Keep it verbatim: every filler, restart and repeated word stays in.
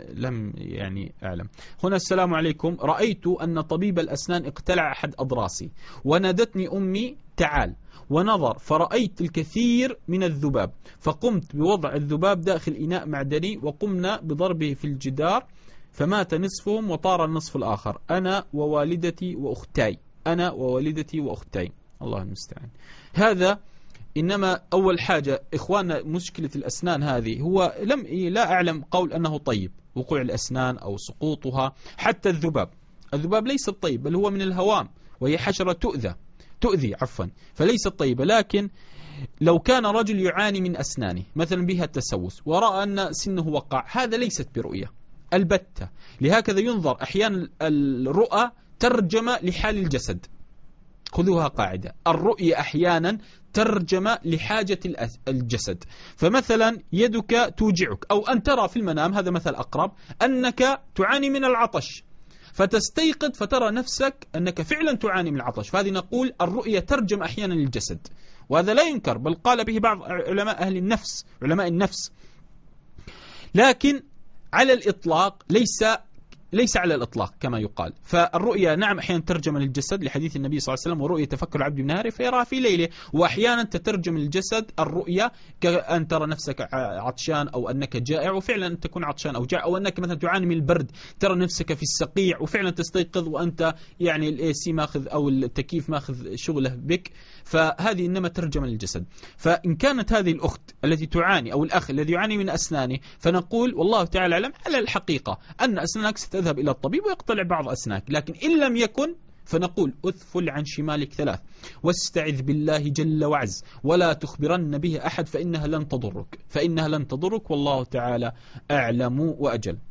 لم يعني أعلم. هنا السلام عليكم، رأيت أن طبيب الأسنان اقتلع أحد أضراسي ونادتني أمي تعال، ونظر فرأيت الكثير من الذباب، فقمت بوضع الذباب داخل إناء معدني وقمنا بضربه في الجدار فمات نصفهم وطار النصف الآخر، أنا ووالدتي وأختاي أنا ووالدتي وأختاي الله المستعان. هذا إنما أول حاجة إخواننا مشكلة الأسنان هذه هو لم لا أعلم قول أنه طيب وقوع الأسنان أو سقوطها. حتى الذباب الذباب ليس طيب بل هو من الهوام، وهي حشرة تؤذى تؤذي عفوا فليست طيبة. لكن لو كان رجل يعاني من أسنانه مثلا بها التسوس ورأى أن سنه وقع، هذا ليست برؤية البتة. لهكذا ينظر أحيانا الرؤى ترجمة لحال الجسد، خذوها قاعدة، الرؤية أحيانا ترجمة لحاجة الجسد. فمثلا يدك توجعك أو أن ترى في المنام، هذا مثل أقرب، أنك تعاني من العطش فتستيقظ فترى نفسك أنك فعلا تعاني من العطش، فهذه نقول الرؤية ترجم أحيانا للجسد، وهذا لا ينكر بل قال به بعض علماء أهل النفس علماء النفس. لكن على الإطلاق ليس ليس على الإطلاق كما يقال. فالرؤيا نعم أحيانا ترجم للجسد لحديث النبي صلى الله عليه وسلم ورؤيا تفكر العبد بنهاره فيرى في ليله، وأحيانا تترجم للجسد الرؤيا كأن ترى نفسك عطشان أو أنك جائع وفعلا تكون عطشان أو جائع، أو أنك مثلا تعاني من البرد ترى نفسك في السقيع وفعلا تستيقظ وأنت يعني الاي سي ماخذ أو التكييف ماخذ شغله بك، فهذه إنما ترجم للجسد. فإن كانت هذه الأخت التي تعاني أو الأخ الذي يعاني من أسنانه، فنقول والله تعالى أعلم على الحقيقة أن أسنانك ستذهب إلى الطبيب ويقتلع بعض أسنانك، لكن إن لم يكن فنقول أثفل عن شمالك ثلاث واستعذ بالله جل وعز ولا تخبرن به أحد فإنها لن تضرك فإنها لن تضرك والله تعالى أعلم وأجل.